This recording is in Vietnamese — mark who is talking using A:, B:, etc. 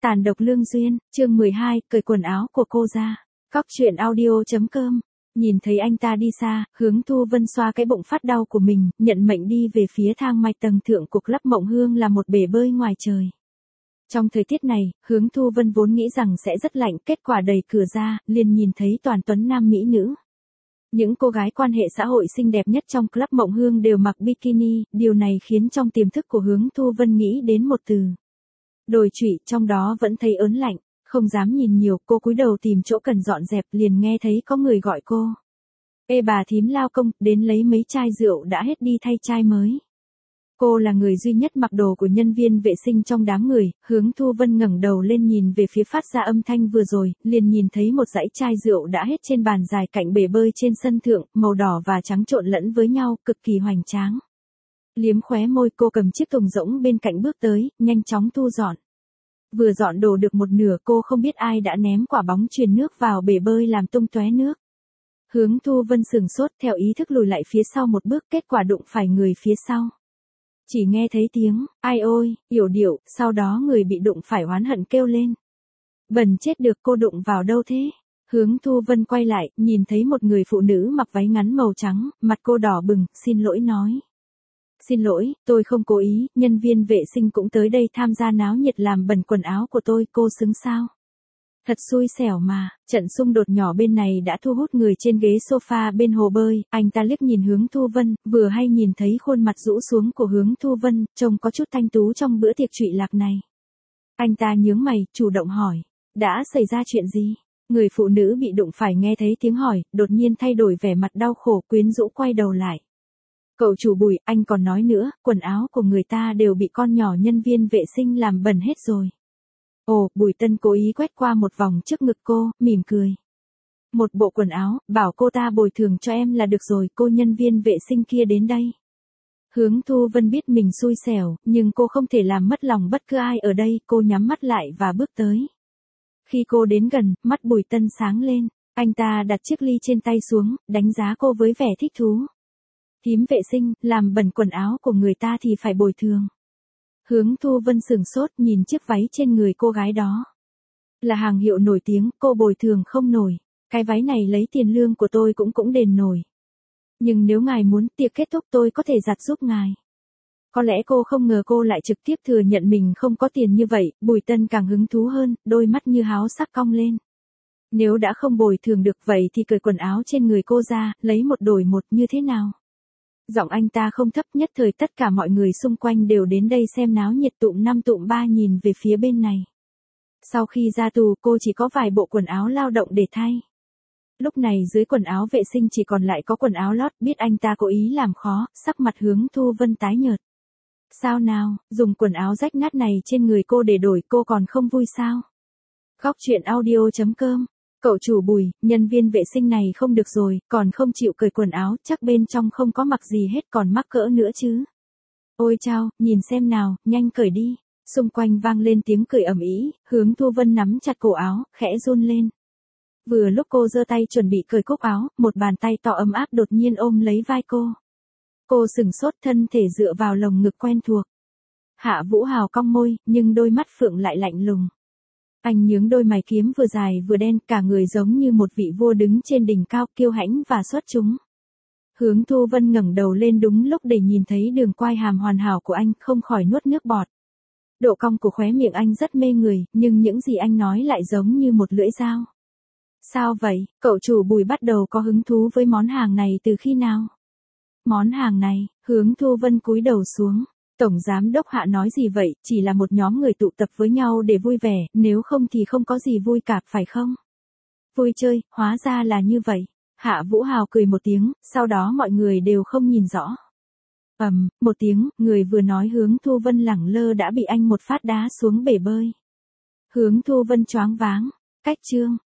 A: Tàn độc lương duyên, chương 12, cởi quần áo của cô ra. Góc truyện audio.com. Nhìn thấy anh ta đi xa, Hướng Thu Vân xoa cái bụng phát đau của mình, nhận mệnh đi về phía thang máy tầng thượng của Club Mộng Hương là một bể bơi ngoài trời. Trong thời tiết này, Hướng Thu Vân vốn nghĩ rằng sẽ rất lạnh, kết quả đẩy cửa ra, liền nhìn thấy toàn tuấn nam mỹ nữ. Những cô gái quan hệ xã hội xinh đẹp nhất trong Club Mộng Hương đều mặc bikini, điều này khiến trong tiềm thức của Hướng Thu Vân nghĩ đến một từ. Đồi trụy, trong đó vẫn thấy ớn lạnh, không dám nhìn nhiều, cô cúi đầu tìm chỗ cần dọn dẹp, liền nghe thấy có người gọi cô. Ê bà thím lao công, đến lấy mấy chai rượu đã hết đi thay chai mới. Cô là người duy nhất mặc đồ của nhân viên vệ sinh trong đám người, Hướng Thu Vân ngẩng đầu lên nhìn về phía phát ra âm thanh vừa rồi, liền nhìn thấy một dãy chai rượu đã hết trên bàn dài cạnh bể bơi trên sân thượng, màu đỏ và trắng trộn lẫn với nhau, cực kỳ hoành tráng. Liếm khóe môi, cô cầm chiếc thùng rỗng bên cạnh bước tới, nhanh chóng thu dọn. Vừa dọn đồ được một nửa, cô không biết ai đã ném quả bóng chuyền nước vào bể bơi làm tung tóe nước. Hướng Thu Vân sửng sốt, theo ý thức lùi lại phía sau một bước, kết quả đụng phải người phía sau. Chỉ nghe thấy tiếng, ai ôi, yểu điệu, sau đó người bị đụng phải oán hận kêu lên. Bần chết được, cô đụng vào đâu thế? Hướng Thu Vân quay lại, nhìn thấy một người phụ nữ mặc váy ngắn màu trắng, mặt cô đỏ bừng, xin lỗi nói. Xin lỗi, tôi không cố ý, nhân viên vệ sinh cũng tới đây tham gia náo nhiệt làm bẩn quần áo của tôi, cô xứng sao? Thật xui xẻo mà, trận xung đột nhỏ bên này đã thu hút người trên ghế sofa bên hồ bơi, anh ta liếc nhìn Hướng Thu Vân, vừa hay nhìn thấy khuôn mặt rũ xuống của Hướng Thu Vân, trông có chút thanh tú trong bữa tiệc trụy lạc này. Anh ta nhướng mày, chủ động hỏi, đã xảy ra chuyện gì? Người phụ nữ bị đụng phải nghe thấy tiếng hỏi, đột nhiên thay đổi vẻ mặt đau khổ, quyến rũ quay đầu lại. Cậu chủ Bùi, anh còn nói nữa, quần áo của người ta đều bị con nhỏ nhân viên vệ sinh làm bẩn hết rồi. Ồ, Bùi Tân cố ý quét qua một vòng trước ngực cô, mỉm cười. Một bộ quần áo, bảo cô ta bồi thường cho em là được rồi, cô nhân viên vệ sinh kia đến đây. Hướng Thu Vân biết mình xui xẻo, nhưng cô không thể làm mất lòng bất cứ ai ở đây, cô nhắm mắt lại và bước tới. Khi cô đến gần, mắt Bùi Tân sáng lên, anh ta đặt chiếc ly trên tay xuống, đánh giá cô với vẻ thích thú. Thím vệ sinh, làm bẩn quần áo của người ta thì phải bồi thường. Hướng Thu Vân sửng sốt nhìn chiếc váy trên người cô gái đó. Là hàng hiệu nổi tiếng, cô bồi thường không nổi. Cái váy này lấy tiền lương của tôi cũng đền nổi. Nhưng nếu ngài muốn, tiệc kết thúc tôi có thể giặt giúp ngài. Có lẽ cô không ngờ cô lại trực tiếp thừa nhận mình không có tiền như vậy, Bùi Tân càng hứng thú hơn, đôi mắt như háo sắc cong lên. Nếu đã không bồi thường được vậy thì cởi quần áo trên người cô ra, lấy một đổi một như thế nào? Giọng anh ta không thấp, nhất thời tất cả mọi người xung quanh đều đến đây xem náo nhiệt, tụm năm tụm ba nhìn về phía bên này. Sau khi ra tù, cô chỉ có vài bộ quần áo lao động để thay. Lúc này dưới quần áo vệ sinh chỉ còn lại có quần áo lót, biết anh ta cố ý làm khó, sắc mặt Hướng Thu Vân tái nhợt. Sao nào, dùng quần áo rách nát này trên người cô để đổi, cô còn không vui sao? Góc truyện audio.com. Cậu chủ Bùi, nhân viên vệ sinh này không được rồi, còn không chịu cởi quần áo, chắc bên trong không có mặc gì hết, còn mắc cỡ nữa chứ. Ôi chao, nhìn xem nào, nhanh cởi đi. Xung quanh vang lên tiếng cười ầm ĩ, Hướng Thu Vân nắm chặt cổ áo, khẽ run lên. Vừa lúc cô giơ tay chuẩn bị cởi cúc áo, một bàn tay to ấm áp đột nhiên ôm lấy vai cô. Cô sửng sốt, thân thể dựa vào lồng ngực quen thuộc. Hạ Vũ Hào cong môi, nhưng đôi mắt phượng lại lạnh lùng. Anh nhướng đôi mày kiếm vừa dài vừa đen, cả người giống như một vị vua đứng trên đỉnh cao, kiêu hãnh và xuất chúng. Hướng Thu Vân ngẩng đầu lên đúng lúc để nhìn thấy đường quai hàm hoàn hảo của anh, không khỏi nuốt nước bọt. Độ cong của khóe miệng anh rất mê người, nhưng những gì anh nói lại giống như một lưỡi dao. Sao vậy, cậu chủ Bùi bắt đầu có hứng thú với món hàng này từ khi nào? Món hàng này, Hướng Thu Vân cúi đầu xuống. Tổng giám đốc Hạ nói gì vậy, chỉ là một nhóm người tụ tập với nhau để vui vẻ, nếu không thì không có gì vui cả, phải không? Vui chơi, hóa ra là như vậy. Hạ Vũ Hào cười một tiếng, sau đó mọi người đều không nhìn rõ. Một tiếng, người vừa nói Hướng Thu Vân lẳng lơ đã bị anh một phát đá xuống bể bơi. Hướng Thu Vân choáng váng, cách chương.